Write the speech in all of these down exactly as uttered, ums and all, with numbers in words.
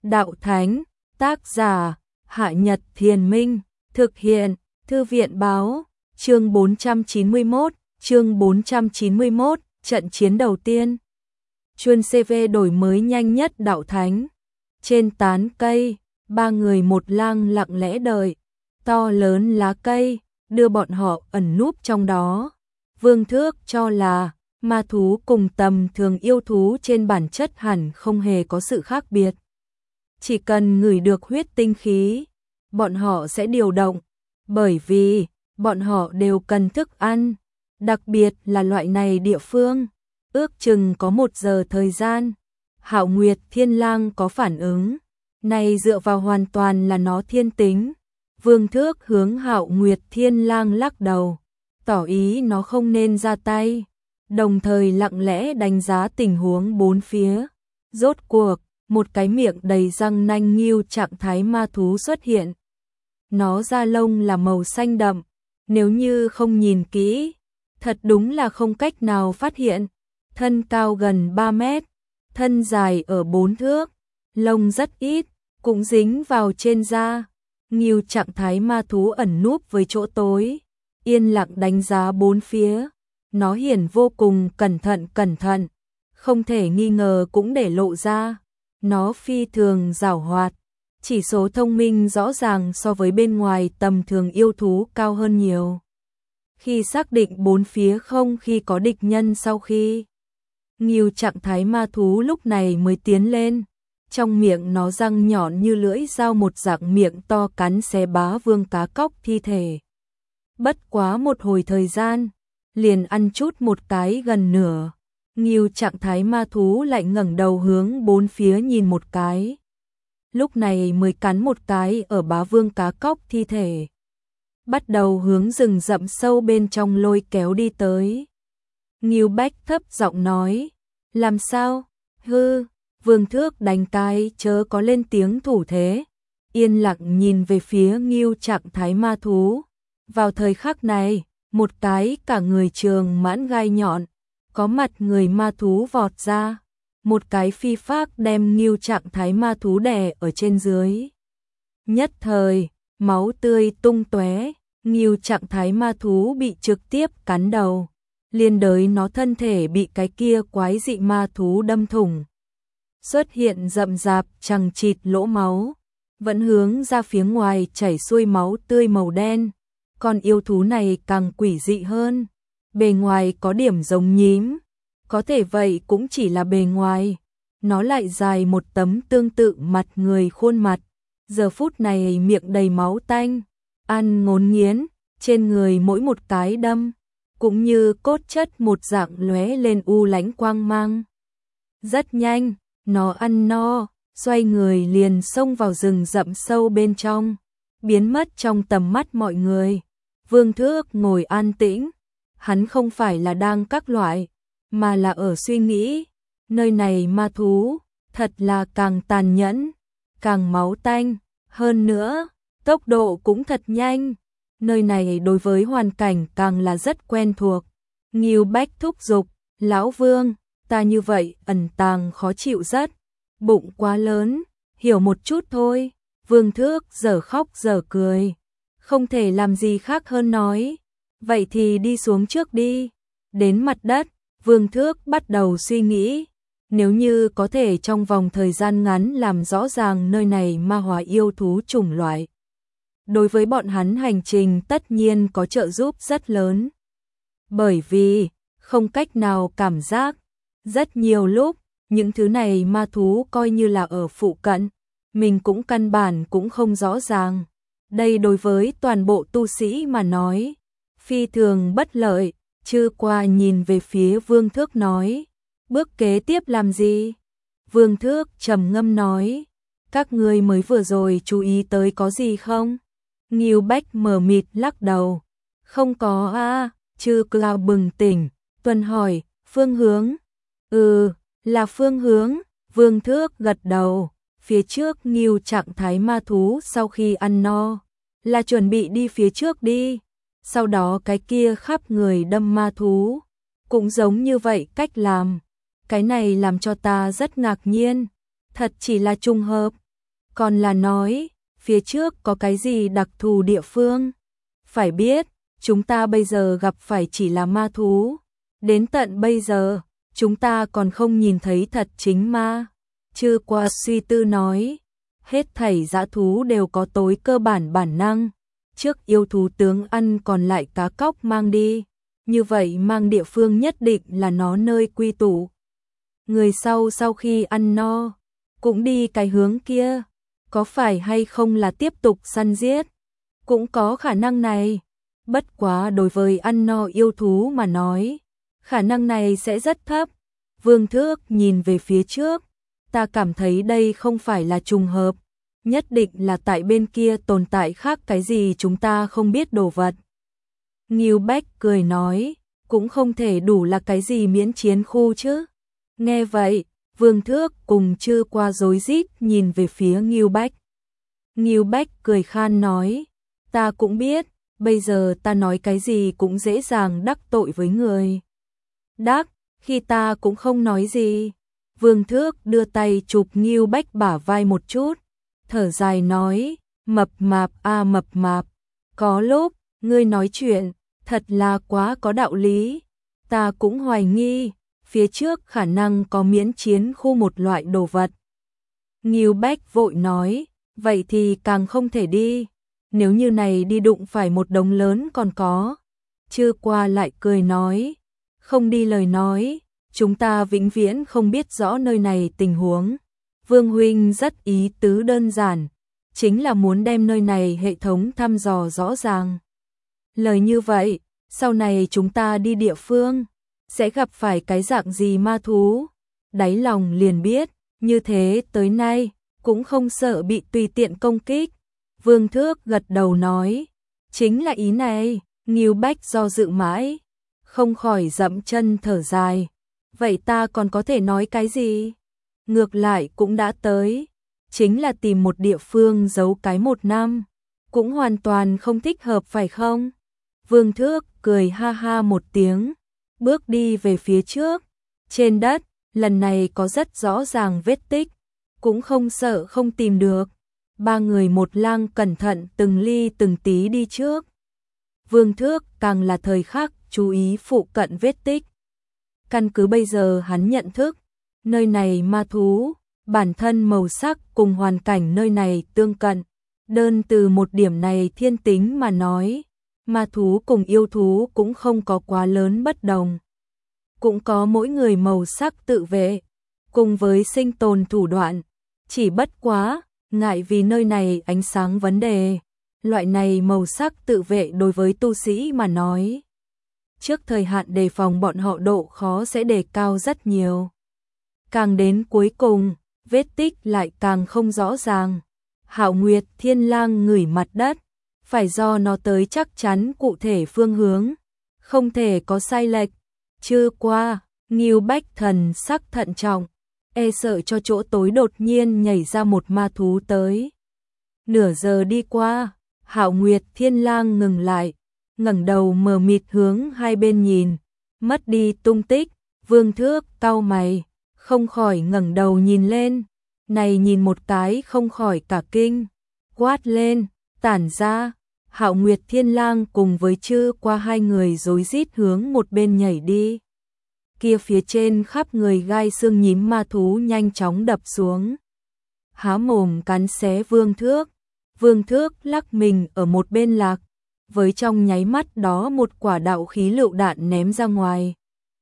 đạo thánh, tác giả, Hạ Nhật Thiền Minh, thực hiện, Thư viện báo, chương bốn trăm chín mươi mốt, chương bốn trăm chín mươi mốt, trận chiến đầu tiên. Chuyên xê vê đổi mới nhanh nhất đạo thánh. Trên tán cây, ba người một lang lặng lẽ đợi, to lớn lá cây, đưa bọn họ ẩn núp trong đó. Vương Thước cho là, ma thú cùng tầm thường yêu thú trên bản chất hẳn không hề có sự khác biệt. Chỉ cần ngửi được huyết tinh khí, bọn họ sẽ điều động, bởi vì bọn họ đều cần thức ăn, đặc biệt là loại này địa phương. Ước chừng có một giờ thời gian, Hạo Nguyệt Thiên Lang có phản ứng, này dựa vào hoàn toàn là nó thiên tính. Vương Thước hướng Hạo Nguyệt Thiên Lang lắc đầu, tỏ ý nó không nên ra tay, đồng thời lặng lẽ đánh giá tình huống bốn phía. Rốt cuộc, một cái miệng đầy răng nanh nghiêu trạng thái ma thú xuất hiện. Nó da lông là màu xanh đậm, nếu như không nhìn kỹ, thật đúng là không cách nào phát hiện. Thân cao gần ba mét, thân dài ở bốn thước, lông rất ít, cũng dính vào trên da. Nghiêu trạng thái ma thú ẩn núp với chỗ tối, yên lặng đánh giá bốn phía. Nó hiển vô cùng cẩn thận cẩn thận, không thể nghi ngờ cũng để lộ ra. Nó phi thường giảo hoạt, chỉ số thông minh rõ ràng so với bên ngoài tầm thường yêu thú cao hơn nhiều. Khi xác định bốn phía không khi có địch nhân sau khi Nghiêu trạng thái ma thú lúc này mới tiến lên, trong miệng nó răng nhọn như lưỡi dao một dạng miệng to cắn xé bá vương cá cóc thi thể. Bất quá một hồi thời gian, liền ăn chút một cái gần nửa. Nghiêu trạng thái ma thú lại ngẩng đầu hướng bốn phía nhìn một cái. Lúc này mới cắn một cái ở bá vương cá cóc thi thể. Bắt đầu hướng rừng rậm sâu bên trong lôi kéo đi tới. Nghiêu Bách thấp giọng nói, làm sao? Hư, Vương Thước đánh cái chớ có lên tiếng thủ thế. Yên lặng nhìn về phía Nghiêu trạng thái ma thú. Vào thời khắc này, một cái cả người trường mãn gai nhọn, có mặt người ma thú vọt ra. Một cái phi phác đem Nghiêu trạng thái ma thú đè ở trên dưới. Nhất thời, máu tươi tung tóe, Nghiêu trạng thái ma thú bị trực tiếp cắn đầu. Liên đới nó thân thể bị cái kia quái dị ma thú đâm thủng. Xuất hiện rậm rạp chằng chịt lỗ máu, vẫn hướng ra phía ngoài chảy xuôi máu tươi màu đen. Con yêu thú này càng quỷ dị hơn, bề ngoài có điểm giống nhím, có thể vậy cũng chỉ là bề ngoài. Nó lại dài một tấm tương tự mặt người khuôn mặt, giờ phút này miệng đầy máu tanh, ăn ngốn nghiến, trên người mỗi một cái đâm cũng như cốt chất một dạng lóe lên u lánh quang mang. Rất nhanh, nó ăn no, xoay người liền xông vào rừng rậm sâu bên trong, biến mất trong tầm mắt mọi người. Vương Thước ngồi an tĩnh, hắn không phải là đang các loại, mà là ở suy nghĩ, nơi này ma thú, thật là càng tàn nhẫn, càng máu tanh, hơn nữa, tốc độ cũng thật nhanh. Nơi này đối với hoàn cảnh càng là rất quen thuộc. Nghiêu Bách thúc giục, lão Vương, ta như vậy ẩn tàng khó chịu rất, bụng quá lớn, hiểu một chút thôi. Vương Thước giờ khóc giờ cười, không thể làm gì khác hơn nói, vậy thì đi xuống trước đi. Đến mặt đất, Vương Thước bắt đầu suy nghĩ, nếu như có thể trong vòng thời gian ngắn làm rõ ràng nơi này ma hóa yêu thú chủng loại, đối với bọn hắn hành trình tất nhiên có trợ giúp rất lớn. Bởi vì, không cách nào cảm giác, rất nhiều lúc, những thứ này ma thú coi như là ở phụ cận, mình cũng căn bản cũng không rõ ràng. Đây đối với toàn bộ tu sĩ mà nói, phi thường bất lợi. Chư qua nhìn về phía Vương Thước nói, bước kế tiếp làm gì? Vương Thước trầm ngâm nói, các ngươi mới vừa rồi chú ý tới có gì không? Nghiêu Bách mờ mịt lắc đầu, không có a. À. Chư qua bừng tỉnh, tuần hỏi, phương hướng? Ừ, là phương hướng. Vương Thước gật đầu, phía trước Nghiêu trạng thái ma thú sau khi ăn no, là chuẩn bị đi phía trước đi. Sau đó cái kia khắp người đâm ma thú, cũng giống như vậy cách làm. Cái này làm cho ta rất ngạc nhiên, thật chỉ là trùng hợp. Còn là nói, phía trước có cái gì đặc thù địa phương? Phải biết, chúng ta bây giờ gặp phải chỉ là ma thú. Đến tận bây giờ, chúng ta còn không nhìn thấy thật chính ma. Chư Qua suy tư nói, hết thảy dã thú đều có tối cơ bản bản năng. Trước yêu thú tướng ăn còn lại cá cóc mang đi. Như vậy mang địa phương nhất định là nó nơi quy tụ. Người sau sau khi ăn no, cũng đi cái hướng kia. Có phải hay không là tiếp tục săn giết? Cũng có khả năng này. Bất quá đối với ăn no yêu thú mà nói, khả năng này sẽ rất thấp. Vương Thước nhìn về phía trước, ta cảm thấy đây không phải là trùng hợp, nhất định là tại bên kia tồn tại khác cái gì chúng ta không biết đồ vật. Ngưu Bách cười nói, cũng không thể đủ là cái gì miễn chiến khu chứ. Nghe vậy, Vương Thước cùng Chư Qua rối rít nhìn về phía Ngưu Bách. Ngưu Bách cười khan nói, ta cũng biết, bây giờ ta nói cái gì cũng dễ dàng đắc tội với người. Đắc, khi ta cũng không nói gì. Vương Thước đưa tay chụp Ngưu Bách bả vai một chút, thở dài nói, mập mạp a à, mập mạp, có lúc, ngươi nói chuyện, thật là quá có đạo lý. Ta cũng hoài nghi, phía trước khả năng có miễn chiến khu một loại đồ vật. Ngưu Bách vội nói, vậy thì càng không thể đi. Nếu như này đi đụng phải một đống lớn còn có. Chư Qua lại cười nói, không đi lời nói, chúng ta vĩnh viễn không biết rõ nơi này tình huống. Vương huynh rất ý tứ đơn giản, chính là muốn đem nơi này hệ thống thăm dò rõ ràng. Lời như vậy, sau này chúng ta đi địa phương, sẽ gặp phải cái dạng gì ma thú, đáy lòng liền biết, như thế tới nay, cũng không sợ bị tùy tiện công kích. Vương Thước gật đầu nói, chính là ý này. Ngưu Bách do dự mãi, không khỏi dậm chân thở dài. Vậy ta còn có thể nói cái gì? Ngược lại cũng đã tới, chính là tìm một địa phương giấu cái một năm, cũng hoàn toàn không thích hợp phải không? Vương Thước cười ha ha một tiếng, bước đi về phía trước. Trên đất, lần này có rất rõ ràng vết tích, cũng không sợ không tìm được. Ba người một lang cẩn thận từng ly từng tí đi trước. Vương Thước càng là thời khắc chú ý phụ cận vết tích. Căn cứ bây giờ hắn nhận thức, nơi này ma thú, bản thân màu sắc cùng hoàn cảnh nơi này tương cận. Đơn từ một điểm này thiên tính mà nói, ma thú cùng yêu thú cũng không có quá lớn bất đồng. Cũng có mỗi người màu sắc tự vệ, cùng với sinh tồn thủ đoạn. Chỉ bất quá, ngại vì nơi này ánh sáng vấn đề, loại này màu sắc tự vệ đối với tu sĩ mà nói, trước thời hạn đề phòng bọn họ độ khó sẽ đề cao rất nhiều. Càng đến cuối cùng, vết tích lại càng không rõ ràng. Hạo Nguyệt Thiên Lang ngửi mặt đất, phải do nó tới chắc chắn cụ thể phương hướng, không thể có sai lệch. Chưa qua, Ngưu Bách thần sắc thận trọng, e sợ cho chỗ tối đột nhiên nhảy ra một ma thú tới. Nửa giờ đi qua, Hạo Nguyệt Thiên Lang ngừng lại, ngẩng đầu mờ mịt hướng hai bên nhìn, mất đi tung tích. Vương Thước cau mày, không khỏi ngẩng đầu nhìn lên, này nhìn một cái không khỏi cả kinh, quát lên, tản ra. Hạo Nguyệt Thiên Lang cùng với Chư Qua hai người rối rít hướng một bên nhảy đi. Kia phía trên khắp người gai xương nhím ma thú nhanh chóng đập xuống, há mồm cắn xé Vương Thước. Vương Thước lắc mình ở một bên lạc, với trong nháy mắt đó một quả đạo khí lựu đạn ném ra ngoài.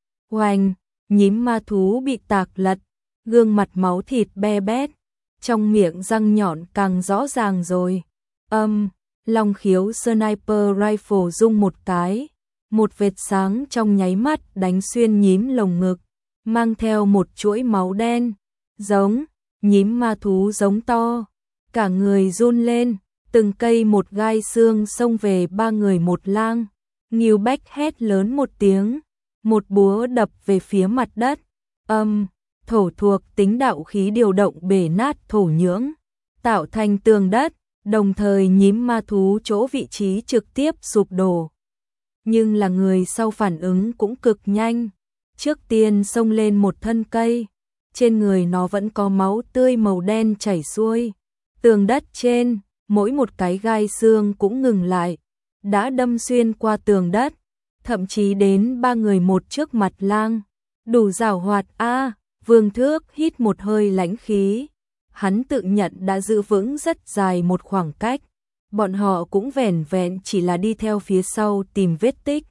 Oanh, nhím ma thú bị tạc lật, gương mặt máu thịt be bét, trong miệng răng nhọn càng rõ ràng rồi. Âm, long khiếu sniper rifle rung một cái, một vệt sáng trong nháy mắt đánh xuyên nhím lồng ngực, mang theo một chuỗi máu đen, giống, nhím ma thú giống to, cả người run lên, từng cây một gai xương xông về ba người một lang. Ngưu Bách hét lớn một tiếng, một búa đập về phía mặt đất, âm, thổ thuộc tính đạo khí điều động bể nát thổ nhưỡng, tạo thành tường đất, đồng thời nhím ma thú chỗ vị trí trực tiếp sụp đổ. Nhưng là người sau phản ứng cũng cực nhanh, trước tiên xông lên một thân cây, trên người nó vẫn có máu tươi màu đen chảy xuôi, Tường đất trên, mỗi một cái gai xương cũng ngừng lại, đã đâm xuyên qua tường đất, thậm chí đến ba người một trước mặt lang. Đủ giảo hoạt a, Vương Thước hít một hơi lãnh khí. Hắn tự nhận đã giữ vững rất dài một khoảng cách, bọn họ cũng vẻn vẹn chỉ là đi theo phía sau tìm vết tích.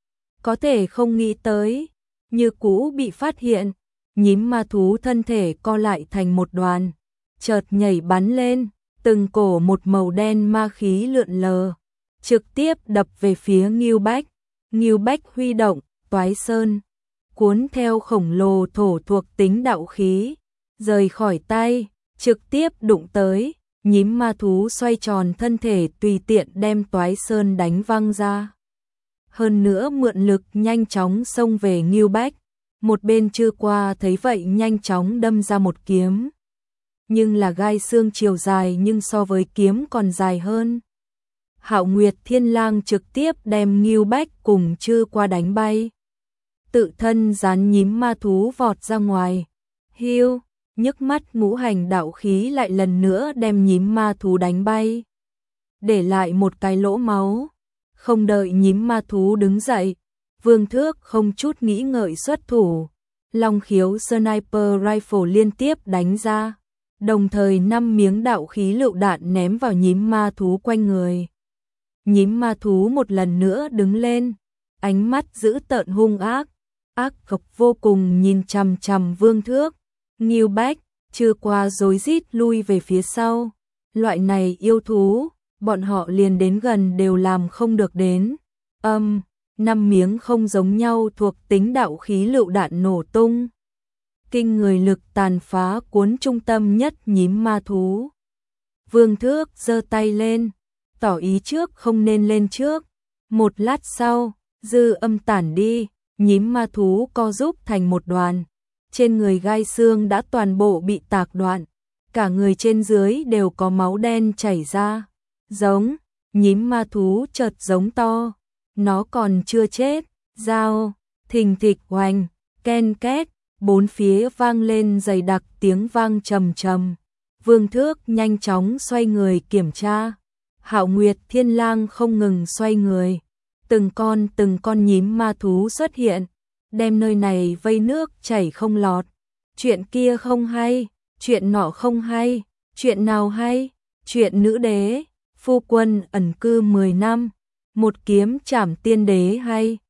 Có thể không nghĩ tới, như cũ bị phát hiện, nhím ma thú thân thể co lại thành một đoàn, chợt nhảy bắn lên, từng cổ một màu đen ma khí lượn lờ, trực tiếp đập về phía Ngưu Bách. Ngưu Bách huy động, Toái Sơn, cuốn theo khổng lồ thổ thuộc tính đạo khí, rời khỏi tay, trực tiếp đụng tới, nhím ma thú xoay tròn thân thể tùy tiện đem Toái Sơn đánh văng ra. Hơn nữa mượn lực nhanh chóng xông về Ngưu Bách, một bên chưa qua thấy vậy nhanh chóng đâm ra một kiếm. Nhưng là gai xương chiều dài nhưng so với kiếm còn dài hơn. Hạo Nguyệt Thiên Lang trực tiếp đem Ngưu Bách cùng chư qua đánh bay. Tự thân dán nhím ma thú vọt ra ngoài. Hiu, nhức mắt ngũ hành đạo khí lại lần nữa đem nhím ma thú đánh bay. Để lại một cái lỗ máu. Không đợi nhím ma thú đứng dậy, Vương Thước không chút nghĩ ngợi xuất thủ. Long khiếu sniper rifle liên tiếp đánh ra. Đồng thời năm miếng đạo khí lựu đạn ném vào nhím ma thú quanh người. Nhím ma thú một lần nữa đứng lên, ánh mắt dữ tợn hung ác, ác độc vô cùng nhìn chằm chằm Vương Thước. Ngưu Bách chưa qua rối rít lui về phía sau. Loại này yêu thú, bọn họ liền đến gần đều làm không được đến. Âm, năm miếng không giống nhau thuộc tính đạo khí lựu đạn nổ tung. Kinh người lực tàn phá cuốn trung tâm nhất nhím ma thú. Vương Thước giơ tay lên, tỏ ý trước không nên lên trước. Một lát sau, dư âm tản đi, nhím ma thú co rúm thành một đoàn. Trên người gai xương đã toàn bộ bị tạc đoạn, cả người trên dưới đều có máu đen chảy ra. Giống, nhím ma thú chợt giống to, nó còn chưa chết. Dao, thình thịch oanh, ken két, bốn phía vang lên dày đặc tiếng vang trầm trầm. Vương Thước nhanh chóng xoay người kiểm tra. Hạo Nguyệt Thiên Lang không ngừng xoay người, từng con từng con nhím ma thú xuất hiện, đem nơi này vây nước chảy không lọt. Chuyện kia không hay, chuyện nọ không hay, chuyện nào hay? Chuyện nữ đế, phu quân ẩn cư mười năm, một kiếm trảm tiên đế hay?